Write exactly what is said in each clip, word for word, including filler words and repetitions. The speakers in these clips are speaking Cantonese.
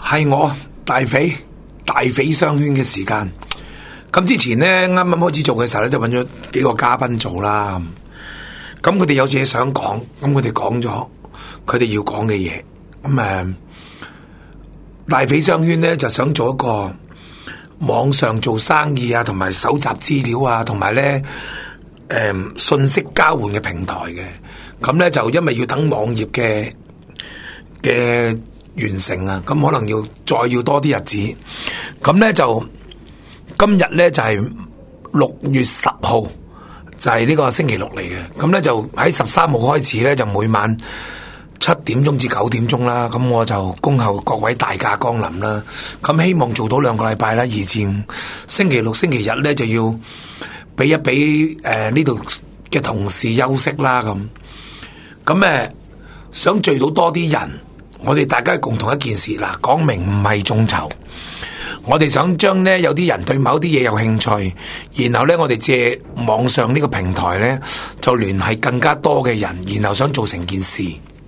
係我大匪大匪商圈嘅時間。咁之前咧，啱啱開始做嘅時候咧，就揾咗幾個嘉賓做啦。咁佢哋有嘢想講，咁佢哋講咗佢哋要講嘅嘢。咁誒，大匪商圈咧就想做一個網上做生意啊，同埋搜集資料啊，同埋咧誒信息交換嘅平台嘅。咁咧就因為要等網頁嘅嘅完成啊，咁可能要再要多啲日子。咁咧就今日咧就係六月十號，就係呢個星期六嚟嘅。咁咧就喺十三號開始咧，就每晚七點鐘至九點鐘啦。咁我就恭候各位大駕光臨啦。咁希望做到兩個禮拜啦，而前星期六、星期日咧就要俾一俾誒呢度嘅同事休息啦。咁咁誒想聚到多啲人，我哋大家共同一件事啦，講明唔係眾籌。我哋想將呢有啲人對某啲嘢有興趣，然後呢我哋借網上呢個平台呢就聯繫更加多嘅人，然後想做成件事。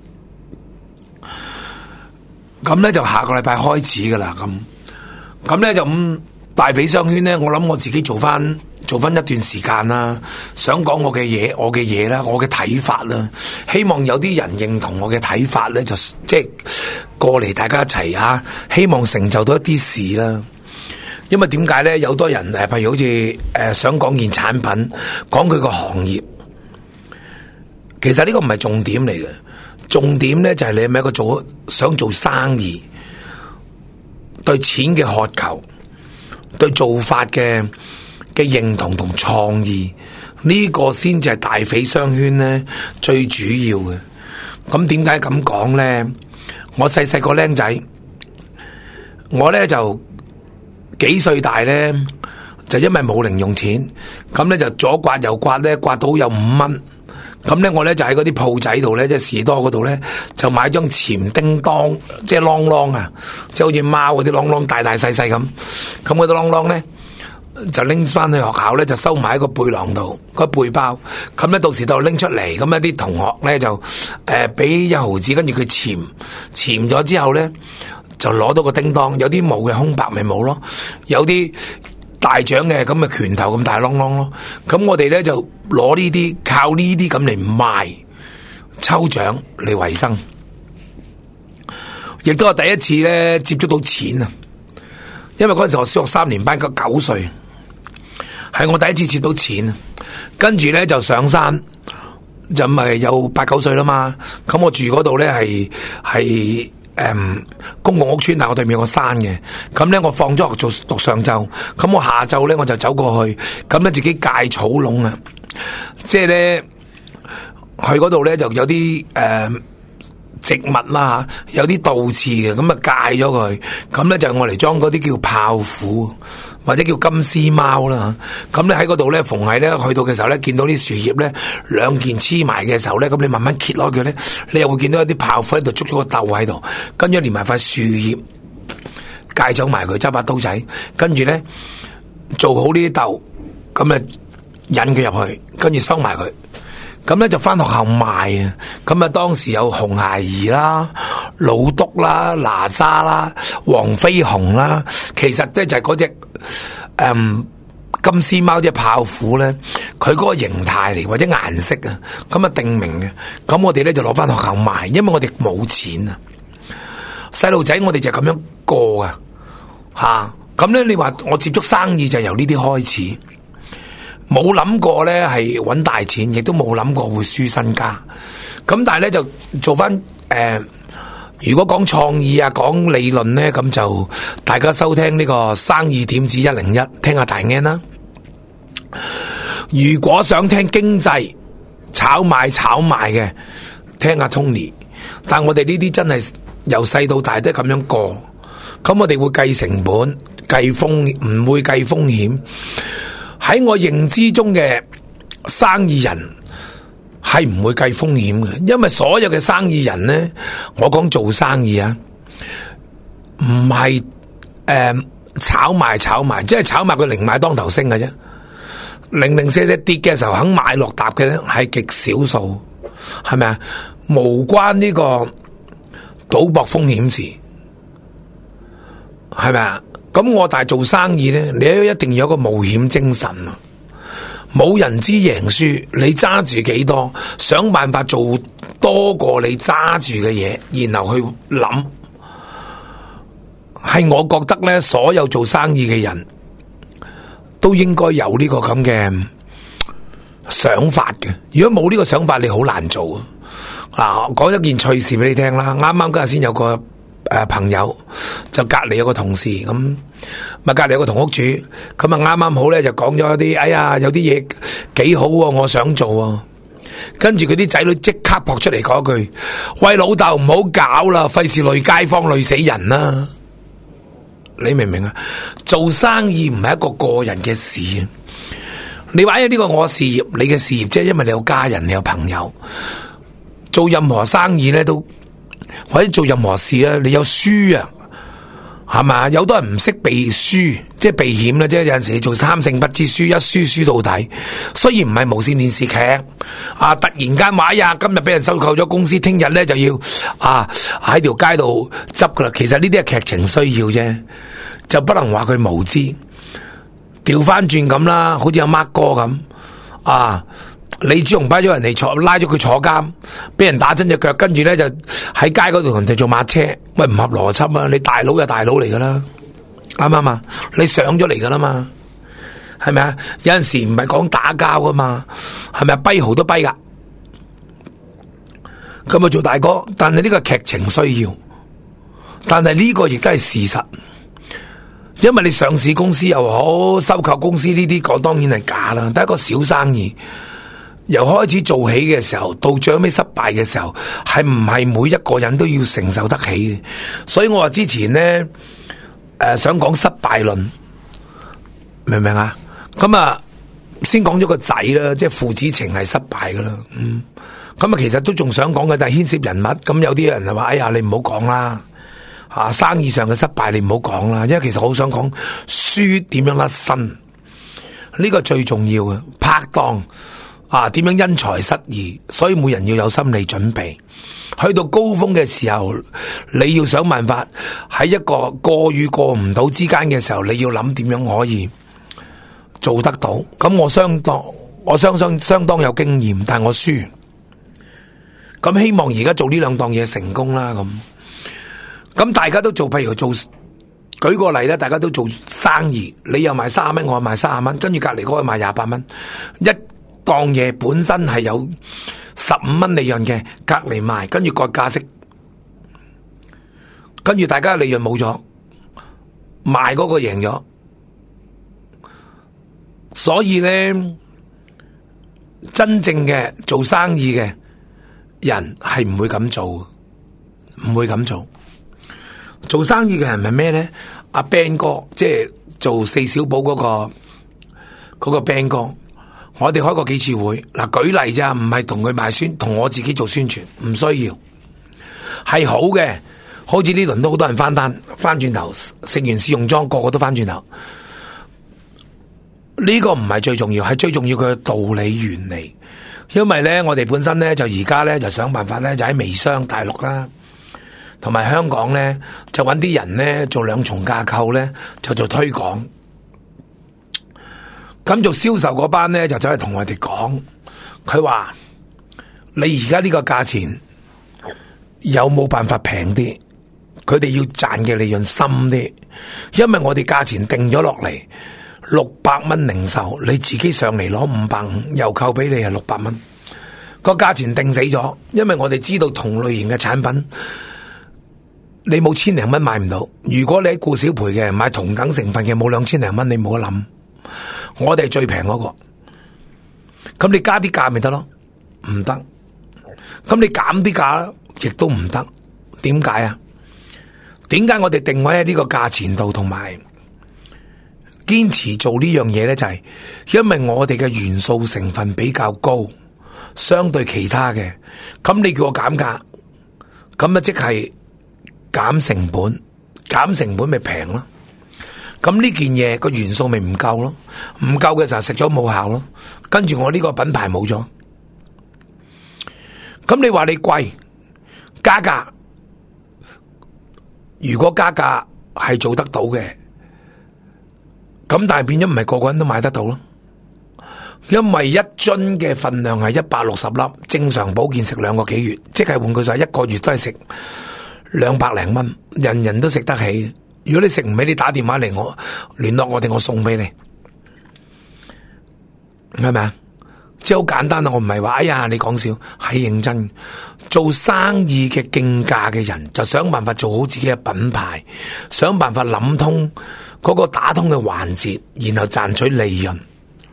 咁呢就下個禮拜開始噶啦。咁咁呢就咁大匪商圈呢，我諗我自己做翻做翻一段時間啦，想講我嘅嘢，我嘅嘢啦，我嘅睇法啦，希望有啲人認同我嘅睇法呢，就即係過嚟大家一齊啊，希望成就到一啲事啦。因為點解呢？有多人誒，譬如好似誒、呃、想講件產品，講佢個行業，其實呢個唔係重點嚟嘅，重點呢就係、是、你係咪一個做想做生意，對錢嘅渴求，對做法嘅嘅認同同創意，呢、這個先至係大匪商圈呢最主要嘅。咁點解咁講呢？我細細個僆仔，我呢就幾歲大呢？就因為冇零用錢，咁呢就左刮右刮呢，刮到有五蚊。咁呢我呢就喺嗰啲鋪仔度呢，即係士多嗰度呢，就買張錢叮當，即係啷啷啊，即係好似貓嗰啲啷啷，大大細細咁。咁嗰啲啷啷呢，就拎翻去學校咧，就收埋喺個背囊度，個背包。咁咧到時就拎出嚟，咁一啲同學咧就誒俾一毫子，跟住佢潛潛咗之後咧，就攞到個叮當。有啲冇嘅空白咪冇咯，有啲大獎嘅咁咪拳頭咁大啷啷咯。咁我哋咧就攞呢啲，靠呢啲咁嚟賣抽獎嚟維生，亦都係第一次咧接觸到錢啊！因為嗰陣時我小學三年班，嗰九歲。係我第一次接到錢，跟住咧就上山，就咪有八九歲啦嘛。咁我住嗰度咧係係誒公共屋邨，但係我對面有個山嘅。咁咧我放咗學做讀上晝，咁我下晝咧我就走過去，咁咧自己界草籠啊，即係咧去嗰度咧就有啲誒、呃、植物啦，有啲倒刺嘅，咁啊界咗佢，咁咧就我嚟裝嗰啲叫炮虎，或者叫金絲貓啦。咁咧喺嗰度咧，逢係咧去到嘅時候咧，見到啲樹葉咧兩件黐埋嘅時候咧，咁你慢慢揭開佢咧，你又會見到一啲炮虎喺度捉咗個竇喺度，跟住連埋塊樹葉戒走埋佢，揸把刀仔，跟住咧做好呢啲竇，咁啊引佢入去，跟住收埋佢。咁咧就翻學校賣啊！咁啊當時有紅孩兒啦、老督啦、哪吒啦、黃飛鴻啦，其實咧就係嗰隻誒金絲貓，即係炮虎咧，佢嗰個形態嚟或者顏色啊，咁啊定名嘅。咁我哋咧就攞翻學校賣，因為我哋冇錢啊。細路仔我哋就咁樣過啊，吓咁咧。你話我接觸生意就由呢啲開始。冇諗過咧係搵大錢，亦都冇諗過會輸身家。咁但係咧就做翻誒、呃，如果講創意啊，講理論咧，咁就大家收聽呢個生意點子一零一，聽下大 N 啦。如果想聽經濟炒賣炒賣嘅，聽下 Tony。但我哋呢啲真係由細到大都係咁樣過。咁我哋會計成本、計風，唔會計風險。喺我認知中嘅生意人係唔會計風險嘅，因為所有嘅生意人呢，我講做生意啊，唔係誒炒賣炒賣，即係炒賣佢寧買當頭升嘅啫。零零舍舍跌嘅時候肯買落搭嘅咧，係極少數，係咪啊？無關呢個賭博風險事。 係咪啊？咁我但係做生意咧，你都一定要有個冒險精神啊！冇人知贏輸，你揸住幾多，想辦法做多過你揸住嘅嘢，然後去諗。係我覺得咧，所有做生意嘅人都應該有呢個咁嘅想法嘅。如果冇呢個想法，你好難做啊！嗱，講一件趣事俾你聽啦。啱啱今日先有個誒、呃、朋友，就隔籬有個同事咁，咪隔籬有個同屋主，咁啊啱啱好咧就講咗一啲，哎呀有啲嘢幾好喎，我想做喎。跟住佢啲仔女即刻撲出嚟講句：喂，老豆唔好搞啦，費事累街坊累死人啦！你明唔明啊？做生意唔係一個個人嘅事。你話呢個我事業，你嘅事業啫，因為你有家人，你有朋友。做任何生意咧，都或者做任何事咧，你有輸啊，係嘛？有好多人唔識避輸，即係避險啦，即係有陣時你做貪勝不知輸，一輸輸到底。雖然唔係無綫電視劇啊，突然間話呀，今日俾人收購咗公司，聽日咧就要啊喺條街度執噶啦。其實呢啲係劇情需要啫，就不能話佢無知。調翻轉咁啦，好似阿 Mark 哥咁啊。李子雄擺咗人哋坐，拉咗佢坐監，俾人打親隻腳，跟住咧就喺街嗰度同人哋做抹車，喂，唔合邏輯啊！你大佬就大佬嚟噶啦，啱唔啱啊？你上咗嚟噶啦嘛，係咪啊？有陣時唔係講打交噶嘛，係咪啊？跛豪都跛噶，咁啊做大哥，但係呢個劇情需要，但係呢個亦都係事實，因為你上市公司又好，收購公司呢啲講當然係假啦，得一個小生意。由開始做起嘅時候，到最尾失敗嘅時候，係唔係每一個人都要承受得起嘅？所以我話之前呢，誒、呃、想講失敗論，明唔明啊？咁啊，先講咗個仔啦，即係父子情係失敗噶啦。嗯，咁啊，其實都仲想講嘅，但係牽涉人物。咁有啲人就話：哎呀，你唔好講啦，啊，生意上嘅失敗你唔好講啦，因為其實好想講輸點樣甩身，呢、這個最重要嘅拍檔。啊，點樣因材失義？所以每人要有心理準備。去到高峰嘅時候，你要想辦法喺一個過與過唔到之間嘅時候，你要諗點樣可以做得到。咁我相當，我相信相當有經驗，但係我輸。咁希望而家做呢兩檔嘢成功啦。咁咁大家都做，譬如做，舉個例咧，大家都做生意，你又賣三十蚊，我又賣三十蚊，跟住隔籬嗰個賣廿八蚊，一檔嘢本身係有十五蚊利潤嘅，隔籬賣，跟住割價息，跟住大家利潤冇咗，賣嗰個贏咗，所以咧，真正嘅做生意嘅人係唔會咁做，唔會咁做。做生意嘅人係咩咧？阿 Ben 哥，即係做四小寶嗰個嗰個 Ben 哥。我哋開過幾次會，嗱，舉例咋，唔係同佢賣宣，同我自己做宣傳，唔需要，係好嘅。好似呢輪都好多人翻單，翻轉頭食完試用裝，個個都翻轉頭。呢個唔係最重要，係最重要佢嘅道理原理。因為咧，我哋本身咧就而家咧就想辦法咧，就喺微商大陸啦，同埋香港咧就揾啲人咧做兩重架構咧，就做推廣。咁做銷售嗰班咧就走去同我哋講，佢話你而家呢個價錢有冇辦法平啲？佢哋要賺嘅利潤深啲，因為我哋價錢定咗落嚟六百蚊零售，你自己上嚟攞五百五，郵購俾你係六百蚊，個價錢定死咗。因為我哋知道同類型嘅產品，你冇千零蚊買唔到。如果你喺顧小培嘅買同等成分嘅，冇兩千零蚊，你冇得諗。我哋係最平嗰個，咁你加啲價咪得咯？唔得，咁你減啲價亦都唔得。點解啊？點解我哋定位喺呢個價錢度，同埋堅持做呢樣嘢咧？就係因為我哋嘅元素成分比較高，相對其他嘅。咁你叫我減價，咁啊即係減成本，減成本咪平咯？咁呢件嘢個元素咪唔夠咯，唔夠嘅時候食咗冇效咯，跟住我呢個品牌冇咗。咁你話你貴加價，如果加價係做得到嘅，咁但係變咗唔係個個人都買得到咯。因為一樽嘅份量係一百六十粒，正常保健食兩個幾月，即係換句話，一個月都係食兩百零蚊，人人都食得起。如果你食唔起，你打電話嚟我聯絡我哋，我送俾你，係咪啊？即係好簡單啊！我唔係話哎呀你講笑，係認真。做生意嘅競價嘅人就想辦法做好自己嘅品牌，想辦法諗通嗰個打通嘅環節，然後賺取利潤。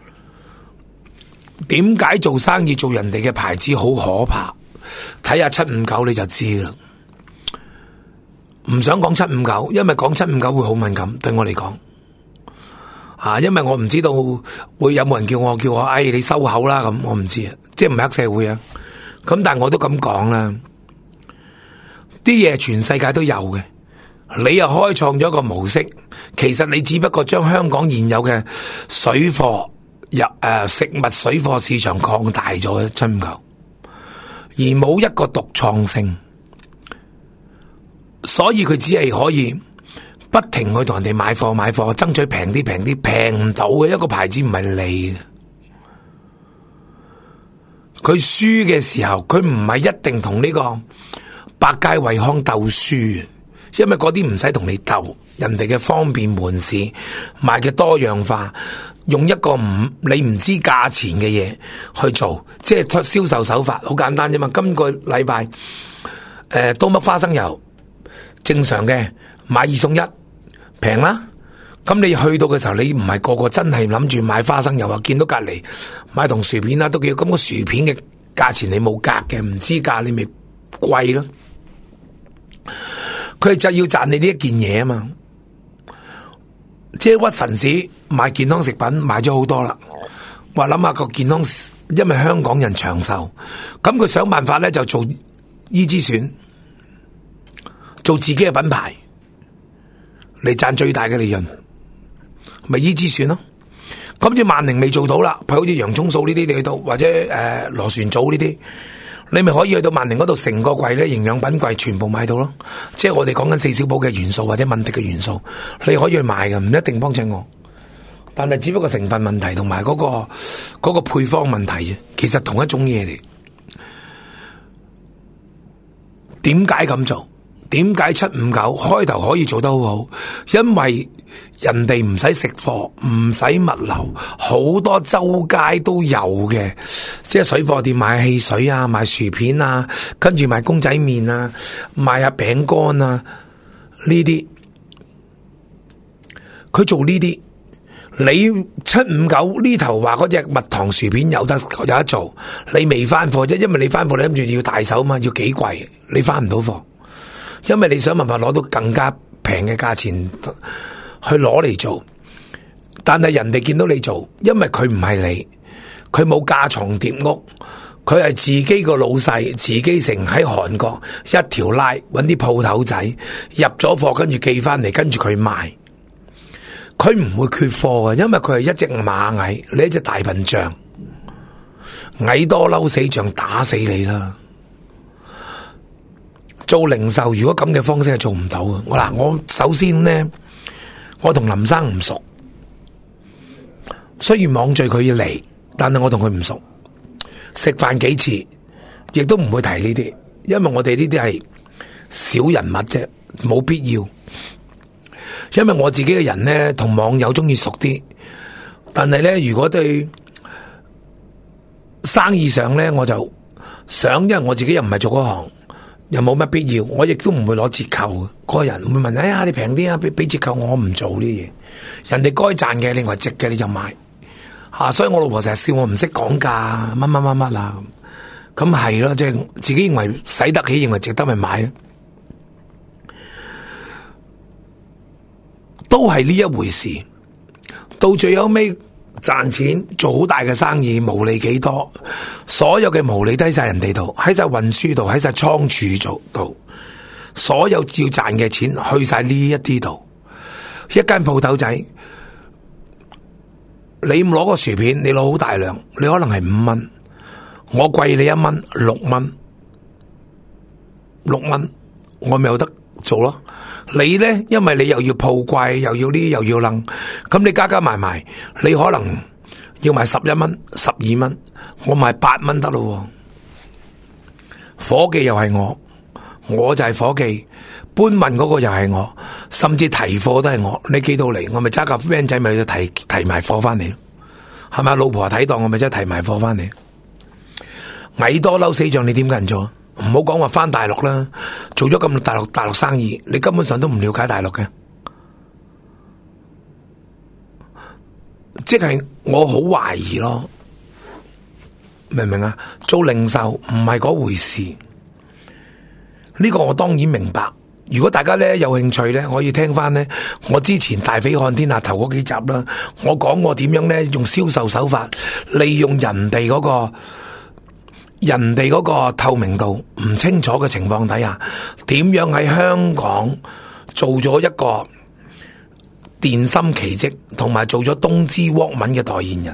點解做生意做人哋嘅牌子好可怕？睇下七五九你就知啦。唔想講七五九，因為講七五九會好敏感，對我嚟講。啊，因為我唔知道會有冇人叫我叫我，哎，你收口啦咁，我唔知啊，即係唔係黑社會啊。咁但係我都咁講啦，啲嘢全世界都有嘅，你又開創咗一個模式，其實你只不過將香港現有嘅水貨入誒食物水貨市場擴大咗七五九，而冇一個獨創性，所以佢只係可以不停去同人哋買貨買貨，爭取平啲平啲，平唔到嘅。一個牌子唔係你嘅，佢輸嘅時候，佢唔係一定同呢個百佳惠康鬥輸，因為嗰啲唔使同你鬥，人哋嘅方便門市賣嘅多樣化，用一個唔你唔知價錢嘅嘢去做，即係銷售手法好簡單啫嘛。今個禮拜誒多乜花生油正常嘅買二送一。平啦，咁你去到嘅時候，你唔係個個真係諗住買花生油啊，見到隔籬買同薯片啦，都叫咁個薯片嘅價錢你冇格嘅，唔知價你咪貴咯。佢就要賺你呢一件嘢啊嘛，即係屈臣氏賣健康食品賣咗好多啦，話諗下個健康，因為香港人長壽，咁佢想辦法咧就做醫之選，做自己嘅品牌。嚟賺最大嘅利潤，咪醫之選咯。咁似萬寧未做到啦，譬如好似洋蔥素呢啲，你去到或者誒螺旋藻呢啲，你咪可以去到萬寧嗰度成個櫃咧，營養品櫃全部買到咯。即係我哋講緊四小寶嘅元素或者敏迪嘅元素，你可以去買嘅，唔一定幫襯我。但係只不過成分問題同埋嗰個嗰個配方問題啫，其實同一種嘢嚟。點解咁做？點解七五九開頭可以做得好好？因為人哋唔使食貨，唔使物流，好多周街都有嘅，即係水貨店賣汽水啊，賣薯片啊，跟住賣公仔麵啊，賣下餅乾啊，呢啲佢做呢啲。你七五九呢頭話嗰隻蜜糖薯片有得有得做，你未翻貨啫，因為你翻貨你諗住要大手嘛，要幾貴，你翻唔到貨。因為你想辦法攞到更加平嘅價錢去攞嚟做，但係人哋見到你做，因為佢唔係你，佢冇架床疊屋，佢係自己個老細，自己成喺韓國一條拉搵啲鋪頭仔入咗貨，跟住寄翻嚟，跟住佢賣，佢唔會缺貨嘅，因為佢係一隻螞蟻，你一隻大笨象，蟻多嬲死象打死你啦！做零售如果咁嘅方式係做唔到嘅。我嗱，我首先呢，我同林生唔熟，雖然網聚佢要嚟，但係我同佢唔熟，食飯幾次，亦都唔會提呢啲，因為我哋呢啲係小人物啫，冇必要。因為我自己嘅人呢，同網友中意熟啲，但係呢，如果對生意上呢，我就想，因為我自己又唔係做嗰行。又冇乜必要，我亦都唔會攞折扣嘅。嗰個人會問：哎呀，你平啲啊，俾俾折扣，我唔做呢嘢。人哋該賺嘅，另外值嘅你就買。吓、啊，所以我老婆成日笑我唔識講價，乜乜乜乜啦。咁係咯，即係自己認為使得起，認為值得咪買咯。都係呢一回事。到最後尾賺錢做好大嘅生意，毛利幾多？所有嘅毛利都喺晒人哋度，喺晒運輸度，喺晒倉儲做度，所有要賺嘅錢去晒呢一啲度。一間鋪頭仔，你攞個薯片，你攞好大量，你可能係五蚊，我貴你一蚊，六蚊，六蚊，我咪有得做咯。 你咧，因為你又要鋪櫃，又要呢，又要楞，咁你加加埋埋，你可能要賣十一蚊、十二蚊，我賣八蚊得咯。伙計又係我，我就係伙計，搬運嗰個又係我，甚至提貨都係我。你寄到嚟，我咪揸架 van 仔咪去提提埋貨翻嚟咯，係咪？老婆睇檔，我咪真係提埋貨翻嚟。蟻多嬲死象，你點解人做？唔好講話翻大陸啦，做咗咁大陸大陸生意，你根本上都唔了解大陸嘅，即係我好懷疑咯，明唔明啊？做零售唔係嗰回事，呢個我當然明白。如果大家咧有興趣咧，可以聽翻咧我之前大匪看天下頭嗰幾集啦，我講過點樣咧用銷售手法，利用人哋嗰個。人哋嗰個透明度唔清楚嘅情況底下，點樣喺香港做咗一個電芯奇蹟，同埋做咗東芝沃敏嘅代言人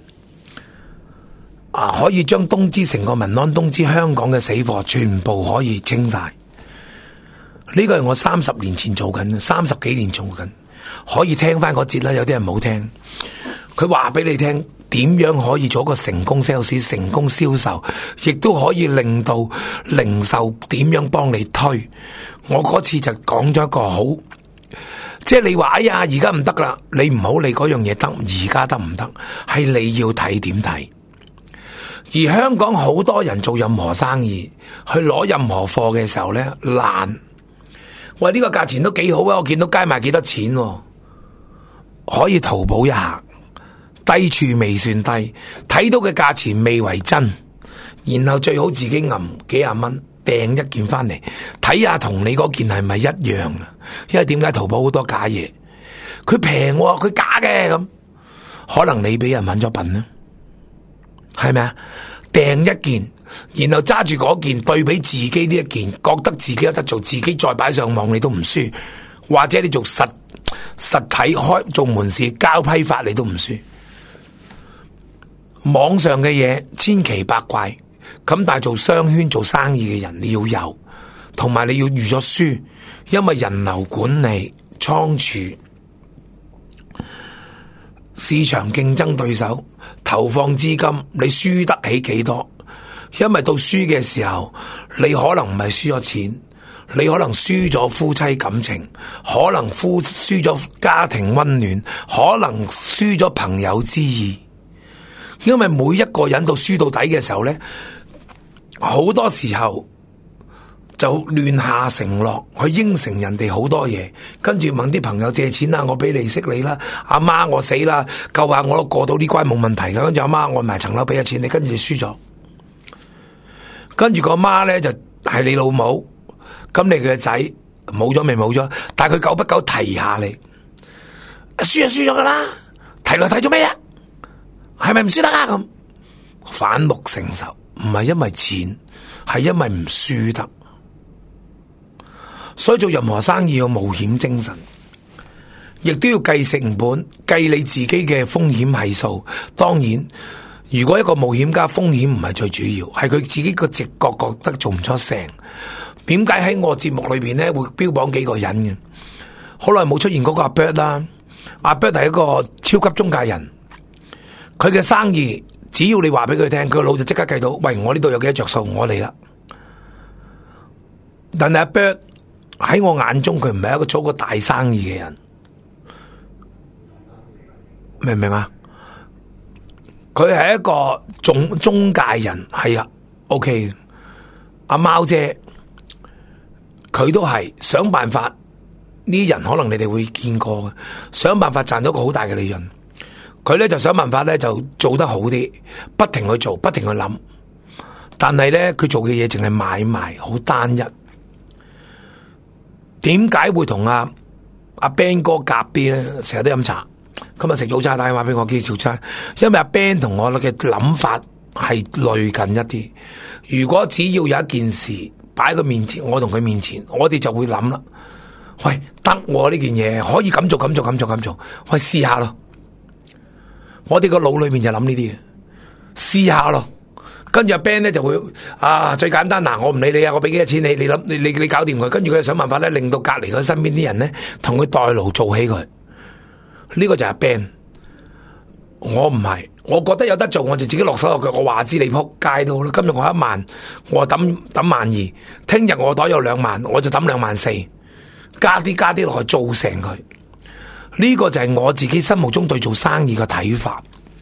啊，可以將東芝成個民安東芝香港嘅死貨全部可以清晒。呢個係我三十年前做緊，三十幾年做緊，可以聽翻嗰節啦。有啲人冇聽，佢話俾你聽。點樣可以做一個成功 sales、成功銷售，亦都可以令到零售點樣幫你推？我嗰次就講咗一個好，即係你話哎呀，而家唔得啦，你唔好理嗰樣嘢得，而家得唔得？係你要睇點睇。而香港好多人做任何生意，去攞任何貨嘅時候咧，難。喂，呢個價錢都幾好啊！我見到街賣幾多錢，可以淘寶一下。低處未算低，睇到嘅價錢未為真，然後最好自己揞幾廿蚊訂一件翻嚟，睇下同你嗰件係咪一樣啊？因為點解淘寶好多假嘢？佢平喎，佢假嘅咁，可能你俾人揾咗笨啦，係咪啊？訂一件，然後揸住嗰件對比自己呢一件，覺得自己有得做，自己再擺上網你都唔輸，或者你做實實體開做門市交批發你都唔輸。網上嘅嘢千奇百怪，咁但係做商圈做生意嘅人你要有，同埋你要預咗輸，因為人流管理、倉儲、市場競爭對手、投放資金，你輸得起幾多？因為到輸嘅時候，你可能唔係輸咗錢，你可能輸咗夫妻感情，可能夫輸咗家庭溫暖，可能輸咗朋友之意。因為每一個人到輸到底嘅時候咧，好多時候就亂下承諾，去應承人哋好多嘢，跟住問啲朋友借錢啦，我俾利息你啦，阿媽我死啦，救下我都過到呢關冇問題噶，跟住阿媽我埋層樓俾下錢你，跟住你輸咗，跟住個媽咧就係你老母，咁你嘅仔冇咗咪冇咗，但係佢久不久提下你，輸就輸咗噶啦，提來提做咩啊？係咪唔輸得啊？咁反目成仇，唔係因為錢，係因為唔輸得。所以做任何生意要冒險精神，亦都要計成本，計你自己嘅風險係數。當然，如果一個冒險家風險唔係最主要，係佢自己個直覺覺得做唔出成。點解喺我節目裏邊咧會標榜幾個人嘅？好耐冇出現嗰個阿 Bird 啦，阿 Bird 係一個超級中介人。佢嘅生意，只要你話俾佢聽，佢個腦就即刻計到，喂，我呢度有幾多着數，我嚟啦。但係阿 Bird 喺我眼中，佢唔係一個做個大生意嘅人，明唔明啊？佢係一個中中介人，係啊 ，OK。阿貓姐，佢都係想辦法，呢啲人可能你哋會見過嘅，想辦法賺到個好大嘅利潤。佢咧就想辦法咧就做得好啲，不停去做，不停去諗。但係咧佢做嘅嘢淨係買賣，好單一。點解會同阿阿 Ben 哥夾啲咧？成日都飲茶，今日食早餐打電話俾我叫早餐，因為阿 Ben 同我嘅諗法係類近一啲。如果只要有一件事擺喺佢面前，我同佢面前，我哋就會諗啦。喂，得我呢件嘢可以咁做，咁做，咁做，咁做，喂，試下咯。我哋個腦裏面就諗呢啲嘢，試下咯。 跟住阿 Ben 咧就會啊，最簡單嗱，我唔理你啊，我俾幾多錢你，你諗你你你搞掂佢，跟住佢想辦法咧，令到隔籬佢身邊啲人咧同佢代勞做起佢。呢個就係 Ben， 我唔係，我覺得有得做我就自己落手落腳，我話知你仆街都好啦。今日我一萬，我抌抌萬二，聽日我袋有兩萬，我就抌兩萬四，加啲加啲落去做成佢。呢個就係我自己心目中對做生意嘅睇法。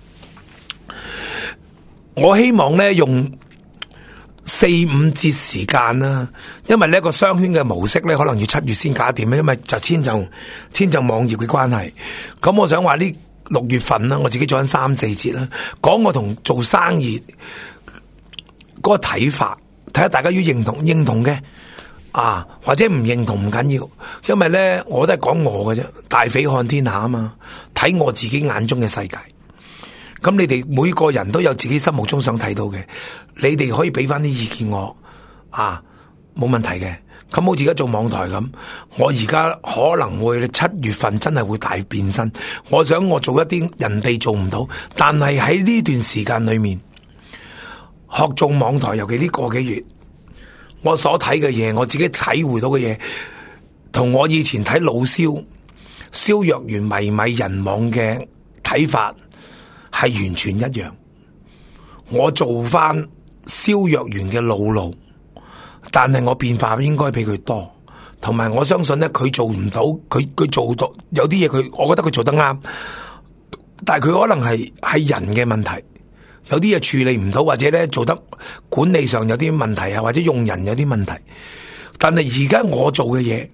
我希望咧用四五節時間啦，因為呢個商圈嘅模式咧可能要七月先搞掂，因為就遷就遷就網頁嘅關係。咁我想話呢六月份啦，我自己做緊三四節啦，講我同做生意嗰個睇法，睇下大家要認同認同嘅。啊，或者唔認同唔緊要，因為咧我都係講我嘅啫，大匪看天下啊嘛，睇我自己眼中嘅世界。咁你哋每個人都有自己心目中想睇到嘅，你哋可以俾翻啲意見我，啊，冇問題嘅。咁好似而家做網台咁，我而家可能會七月份真係會大變身。我想我做一啲人哋做唔到，但係喺呢段時間裏面學做網台，尤其呢個幾月。我所睇嘅嘢，我自己體會到嘅嘢，同我以前睇老蕭、蕭若元迷迷人網嘅睇法係完全一樣。我做翻蕭若元嘅老路，但係我變化應該比佢多，同埋我相信咧，佢做唔到，佢佢做到有啲嘢，佢我覺得佢做得啱，但係佢可能係係人嘅問題。有啲嘢處理唔到，或者咧做得管理上有啲問題啊，或者用人有啲問題。但係而家我做嘅嘢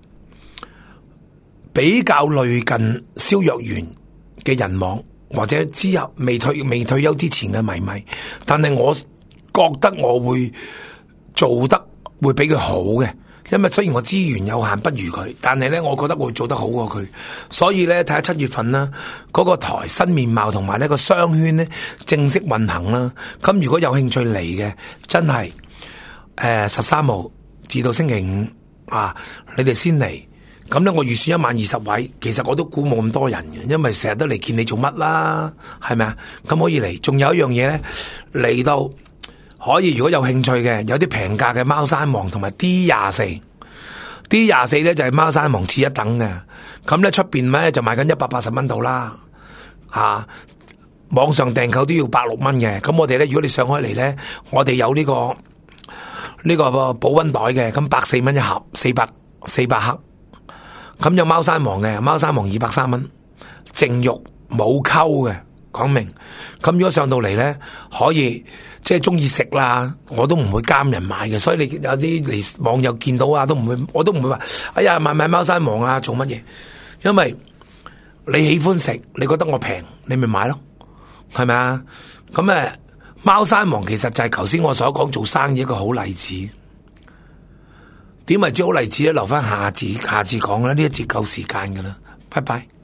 比較類近蕭若元嘅人網，或者之後未退未退休之前嘅迷迷。但係我覺得我會做得會比佢好嘅，因為雖然我資源有限不如佢，但係咧我覺得我會做得好過佢。所以咧睇下七月份啦，嗰個台新面貌同埋呢個商圈咧正式運行啦。咁如果有興趣嚟嘅，真係誒十三號至到星期五啊，你哋先嚟。咁咧我預算一萬二十位，其實我都估冇咁多人嘅，因為成日都嚟見你做乜啦，係咪啊？咁可以嚟。仲有一樣嘢咧，嚟到可以如果有興趣嘅，有啲平價嘅貓山王同埋 D 廿四。D 廿四咧就係貓山王次一等嘅，咁咧出邊咧就賣緊一百八十蚊度啦，啊，網上訂購都要百六蚊嘅。咁我哋咧，如果你上開嚟咧，我哋有呢、這個呢、這個保溫袋嘅，咁百四蚊一盒，四百四百克。咁有貓山王嘅，貓山王二百三蚊，淨肉冇溝嘅。講明，咁如果上到嚟咧，可以即係中意食啦，我都唔會監人買嘅，所以你有啲嚟網友見到啊，都唔會，我都唔會話，哎呀買買貓山王啊，做乜嘢？因為你喜歡食，你覺得我平，你咪買咯，係咪啊？咁誒，貓山王其實就係頭先我所講做生意一個好例子。點為之好例子咧？留翻下次下次講啦，呢一節夠時間噶啦，拜拜。